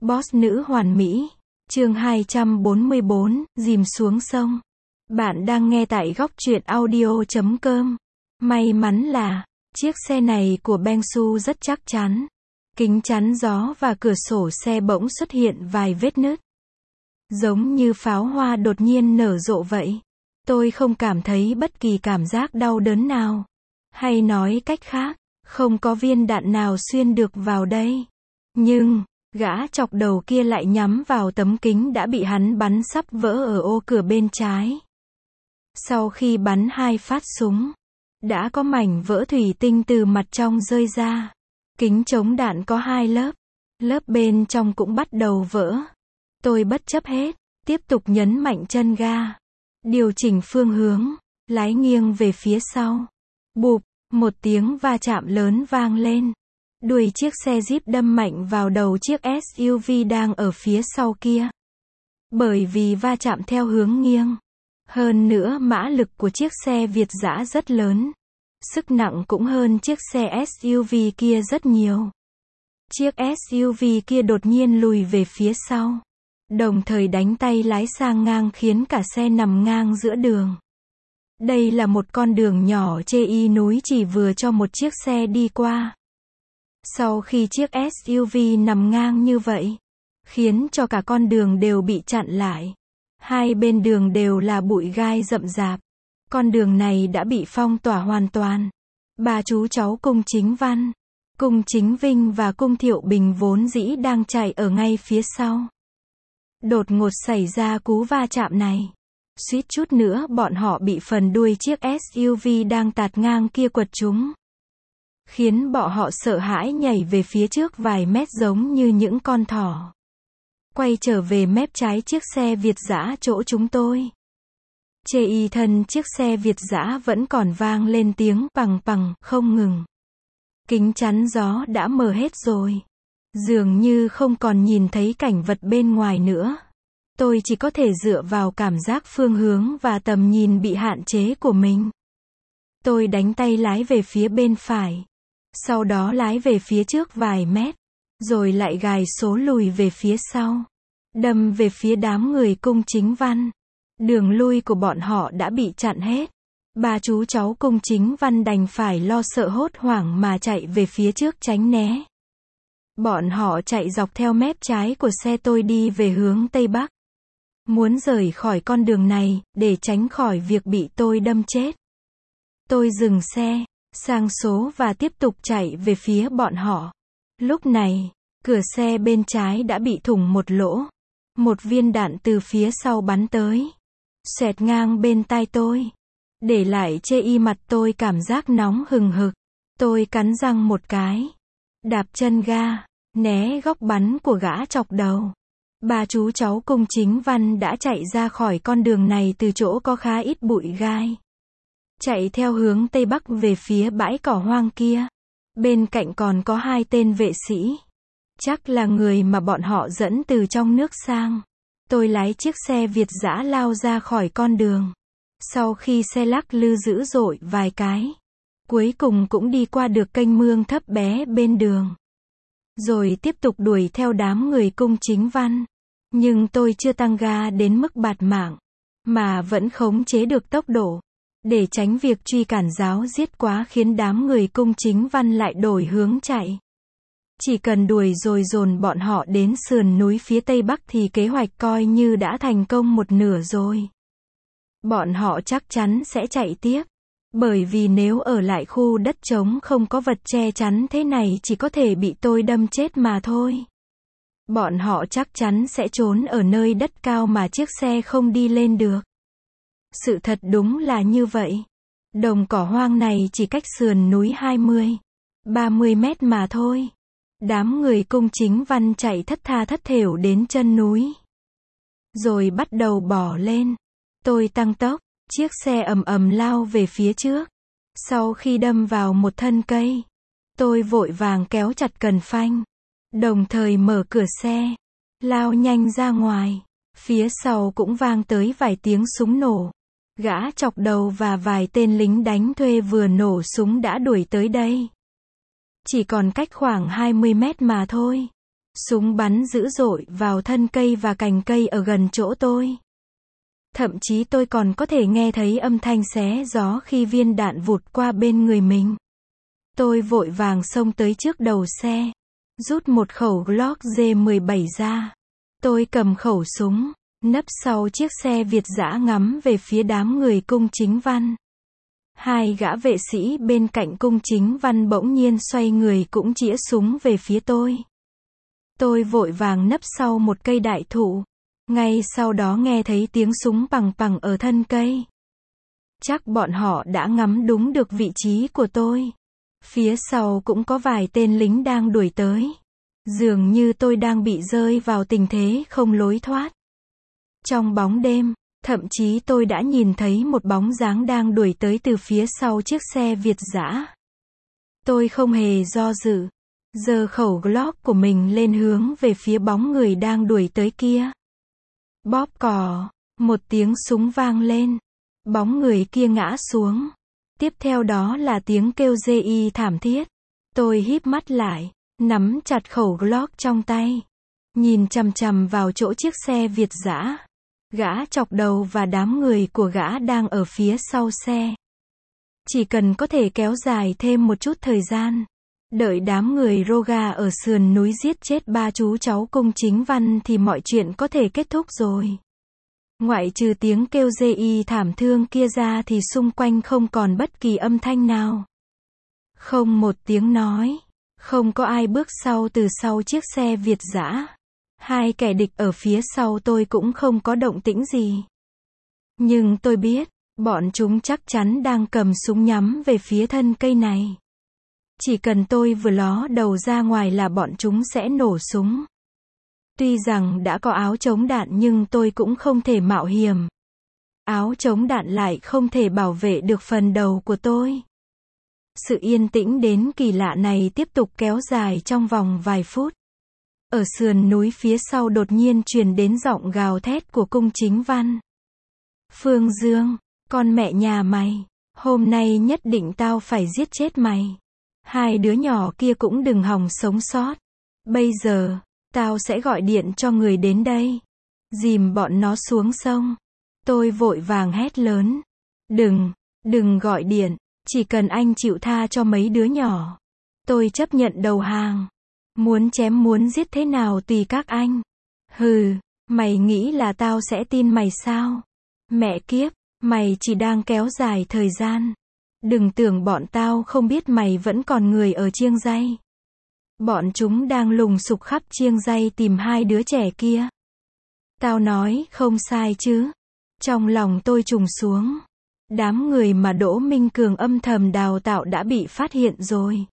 Boss nữ hoàn mỹ. Chương 244, dìm xuống sông. Bạn đang nghe tại góc truyện audio.com. May mắn là, chiếc xe này của Bengsu rất chắc chắn. Kính chắn gió và cửa sổ xe bỗng xuất hiện vài vết nứt. Giống như pháo hoa đột nhiên nở rộ vậy. Tôi không cảm thấy bất kỳ cảm giác đau đớn nào. Hay nói cách khác, không có viên đạn nào xuyên được vào đây. Nhưng, gã chọc đầu kia lại nhắm vào tấm kính đã bị hắn bắn sắp vỡ ở ô cửa bên trái. Sau khi bắn 2 phát súng, đã có mảnh vỡ thủy tinh từ mặt trong rơi ra. Kính chống đạn có 2 lớp. Lớp bên trong cũng bắt đầu vỡ. Tôi bất chấp hết, tiếp tục nhấn mạnh chân ga. Điều chỉnh phương hướng, lái nghiêng về phía sau. Bụp, một tiếng va chạm lớn vang lên. Đuôi chiếc xe Jeep đâm mạnh vào đầu chiếc SUV đang ở phía sau kia. Bởi vì va chạm theo hướng nghiêng. Hơn nữa mã lực của chiếc xe Việt dã rất lớn. Sức nặng cũng hơn chiếc xe SUV kia rất nhiều. Chiếc SUV kia đột nhiên lùi về phía sau. Đồng thời đánh tay lái sang ngang khiến cả xe nằm ngang giữa đường. Đây là một con đường nhỏ chê núi chỉ vừa cho một chiếc xe đi qua. Sau khi chiếc SUV nằm ngang như vậy, khiến cho cả con đường đều bị chặn lại. Hai bên đường đều là bụi gai rậm rạp. Con đường này đã bị phong tỏa hoàn toàn. Ba chú cháu Cung Chính Văn, Cung Chính Vinh và Cung Thiệu Bình vốn dĩ đang chạy ở ngay phía sau. Đột ngột xảy ra cú va chạm này. Suýt chút nữa bọn họ bị phần đuôi chiếc SUV đang tạt ngang kia quật trúng. Khiến bọn họ sợ hãi nhảy về phía trước vài mét giống như những con thỏ. Quay trở về mép trái chiếc xe Việt dã chỗ chúng tôi. Chê thân chiếc xe Việt dã vẫn còn vang lên tiếng pằng pằng không ngừng. Kính chắn gió đã mờ hết rồi. Dường như không còn nhìn thấy cảnh vật bên ngoài nữa. Tôi chỉ có thể dựa vào cảm giác phương hướng và tầm nhìn bị hạn chế của mình. Tôi đánh tay lái về phía bên phải. Sau đó lái về phía trước vài mét. Rồi lại gài số lùi về phía sau. Đâm về phía đám người Cung Chính Văn. Đường lui của bọn họ đã bị chặn hết. Ba chú cháu Cung Chính Văn đành phải lo sợ hốt hoảng mà chạy về phía trước tránh né. Bọn họ chạy dọc theo mép trái của xe tôi đi về hướng Tây Bắc. Muốn rời khỏi con đường này, để tránh khỏi việc bị tôi đâm chết. Tôi dừng xe, sang số và tiếp tục chạy về phía bọn họ. Lúc này, cửa xe bên trái đã bị thủng một lỗ. Một viên đạn từ phía sau bắn tới. Xẹt ngang bên tai tôi. Để lại chê mặt tôi cảm giác nóng hừng hực. Tôi cắn răng một cái. Đạp chân ga, né góc bắn của gã chọc đầu. Ba chú cháu Cung Chính Văn đã chạy ra khỏi con đường này từ chỗ có khá ít bụi gai. Chạy theo hướng Tây Bắc về phía bãi cỏ hoang kia. Bên cạnh còn có 2 tên vệ sĩ. Chắc là người mà bọn họ dẫn từ trong nước sang. Tôi lái chiếc xe Việt dã lao ra khỏi con đường. Sau khi xe lắc lư dữ dội vài cái, cuối cùng cũng đi qua được kênh mương thấp bé bên đường. Rồi tiếp tục đuổi theo đám người Cung Chính Văn. Nhưng tôi chưa tăng ga đến mức bạt mạng, mà vẫn khống chế được tốc độ. Để tránh việc truy cản giáo giết quá khiến đám người Cung Chính Văn lại đổi hướng chạy. Chỉ cần đuổi rồi dồn bọn họ đến sườn núi phía Tây Bắc thì kế hoạch coi như đã thành công một nửa rồi. Bọn họ chắc chắn sẽ chạy tiếp. Bởi vì nếu ở lại khu đất trống không có vật che chắn thế này chỉ có thể bị tôi đâm chết mà thôi. Bọn họ chắc chắn sẽ trốn ở nơi đất cao mà chiếc xe không đi lên được. Sự thật đúng là như vậy. Đồng cỏ hoang này chỉ cách sườn núi 20-30 mét mà thôi. Đám người Cung Chính Văn chạy thất tha thất thểu đến chân núi. Rồi bắt đầu bỏ lên. Tôi tăng tốc, chiếc xe ầm ầm lao về phía trước. Sau khi đâm vào một thân cây, tôi vội vàng kéo chặt cần phanh. Đồng thời mở cửa xe, lao nhanh ra ngoài. Phía sau cũng vang tới vài tiếng súng nổ. Gã chọc đầu và vài tên lính đánh thuê vừa nổ súng đã đuổi tới đây. Chỉ còn cách khoảng 20 mét mà thôi. Súng bắn dữ dội vào thân cây và cành cây ở gần chỗ tôi. Thậm chí tôi còn có thể nghe thấy âm thanh xé gió khi viên đạn vụt qua bên người mình. Tôi vội vàng xông tới trước đầu xe, rút một khẩu Glock G17 ra. Tôi cầm khẩu súng, nấp sau chiếc xe Việt dã ngắm về phía đám người Cung Chính Văn. Hai gã vệ sĩ bên cạnh Cung Chính Văn bỗng nhiên xoay người cũng chĩa súng về phía tôi. Tôi vội vàng nấp sau một cây đại thụ. Ngay sau đó nghe thấy tiếng súng pằng pằng ở thân cây. Chắc bọn họ đã ngắm đúng được vị trí của tôi. Phía sau cũng có vài tên lính đang đuổi tới. Dường như tôi đang bị rơi vào tình thế không lối thoát. Trong bóng đêm, thậm chí tôi đã nhìn thấy một bóng dáng đang đuổi tới từ phía sau chiếc xe Việt dã. Tôi không hề do dự, giơ khẩu Glock của mình lên hướng về phía bóng người đang đuổi tới kia. Bóp cò, một tiếng súng vang lên. Bóng người kia ngã xuống. Tiếp theo đó là tiếng kêu GI thảm thiết. Tôi híp mắt lại, nắm chặt khẩu Glock trong tay, nhìn chằm chằm vào chỗ chiếc xe Việt dã. Gã chọc đầu và đám người của gã đang ở phía sau xe. Chỉ cần có thể kéo dài thêm một chút thời gian, đợi đám người Roga ở sườn núi giết chết ba chú cháu Cung Chính Văn thì mọi chuyện có thể kết thúc rồi. Ngoại trừ tiếng kêu GI thảm thương kia ra thì xung quanh không còn bất kỳ âm thanh nào. Không một tiếng nói, không có ai bước sau từ sau chiếc xe Việt dã. Hai kẻ địch ở phía sau tôi cũng không có động tĩnh gì. Nhưng tôi biết, bọn chúng chắc chắn đang cầm súng nhắm về phía thân cây này. Chỉ cần tôi vừa ló đầu ra ngoài là bọn chúng sẽ nổ súng. Tuy rằng đã có áo chống đạn nhưng tôi cũng không thể mạo hiểm. Áo chống đạn lại không thể bảo vệ được phần đầu của tôi. Sự yên tĩnh đến kỳ lạ này tiếp tục kéo dài trong vòng vài phút. Ở sườn núi phía sau đột nhiên truyền đến giọng gào thét của Cung Chính Văn. Phương Dương, con mẹ nhà mày, hôm nay nhất định tao phải giết chết mày. Hai đứa nhỏ kia cũng đừng hòng sống sót. Bây giờ, tao sẽ gọi điện cho người đến đây. Dìm bọn nó xuống sông. Tôi vội vàng hét lớn. Đừng gọi điện. Chỉ cần anh chịu tha cho mấy đứa nhỏ. Tôi chấp nhận đầu hàng. Muốn chém muốn giết thế nào tùy các anh. Hừ, mày nghĩ là tao sẽ tin mày sao? Mẹ kiếp, mày chỉ đang kéo dài thời gian. Đừng tưởng bọn tao không biết mày vẫn còn người ở Chiêng Ray. Bọn chúng đang lùng sục khắp Chiêng Ray tìm hai đứa trẻ kia. Tao nói không sai chứ. Trong lòng tôi trùng xuống. Đám người mà Đỗ Minh Cường âm thầm đào tạo đã bị phát hiện rồi.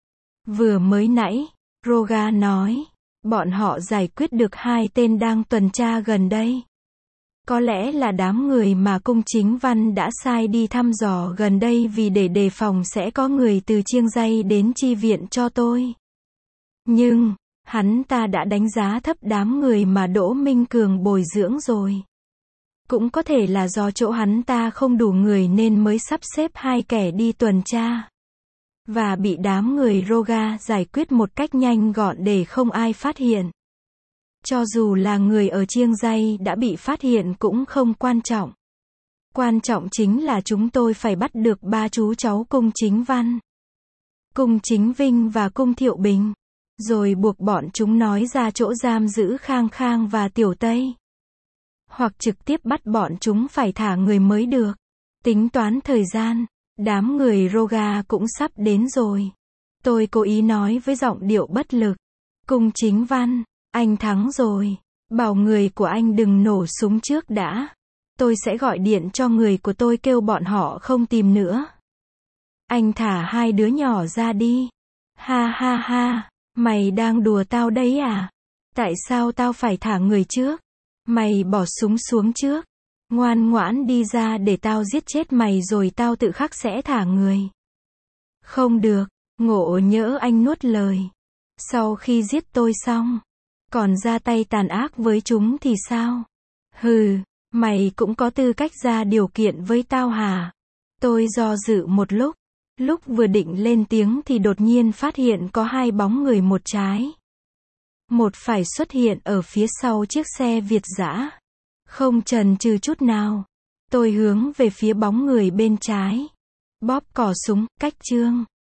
Vừa mới nãy, Roga nói, bọn họ giải quyết được hai tên đang tuần tra gần đây. Có lẽ là đám người mà Cung Chính Văn đã sai đi thăm dò gần đây vì để đề phòng sẽ có người từ Chiêng Ray đến chi viện cho tôi. Nhưng, hắn ta đã đánh giá thấp đám người mà Đỗ Minh Cường bồi dưỡng rồi. Cũng có thể là do chỗ hắn ta không đủ người nên mới sắp xếp hai kẻ đi tuần tra. Và bị đám người Roga giải quyết một cách nhanh gọn để không ai phát hiện. Cho dù là người ở Chiêng Ray đã bị phát hiện cũng không quan trọng. Quan trọng chính là chúng tôi phải bắt được ba chú cháu Cung Chính Văn, Cung Chính Vinh và Cung Thiệu Bình. Rồi buộc bọn chúng nói ra chỗ giam giữ Khang Khang và Tiểu Tây. Hoặc trực tiếp bắt bọn chúng phải thả người mới được. Tính toán thời gian, đám người Roga cũng sắp đến rồi. Tôi cố ý nói với giọng điệu bất lực. Cung Chính Văn, anh thắng rồi. Bảo người của anh đừng nổ súng trước đã. Tôi sẽ gọi điện cho người của tôi kêu bọn họ không tìm nữa. Anh thả hai đứa nhỏ ra đi. Ha ha ha, mày đang đùa tao đấy à? Tại sao tao phải thả người trước? Mày bỏ súng xuống trước. Ngoan ngoãn đi ra để tao giết chết mày rồi tao tự khắc sẽ thả người. Không được, Ngộ Nhỡ anh nuốt lời. Sau khi giết tôi xong, còn ra tay tàn ác với chúng thì sao? Hừ, mày cũng có tư cách ra điều kiện với tao hả? Tôi do dự một lúc vừa định lên tiếng thì đột nhiên phát hiện có hai bóng người một trái một phải xuất hiện ở phía sau chiếc xe Việt dã. Không chần chừ chút nào, tôi hướng về phía bóng người bên trái. Bóp cò súng, cách Trương.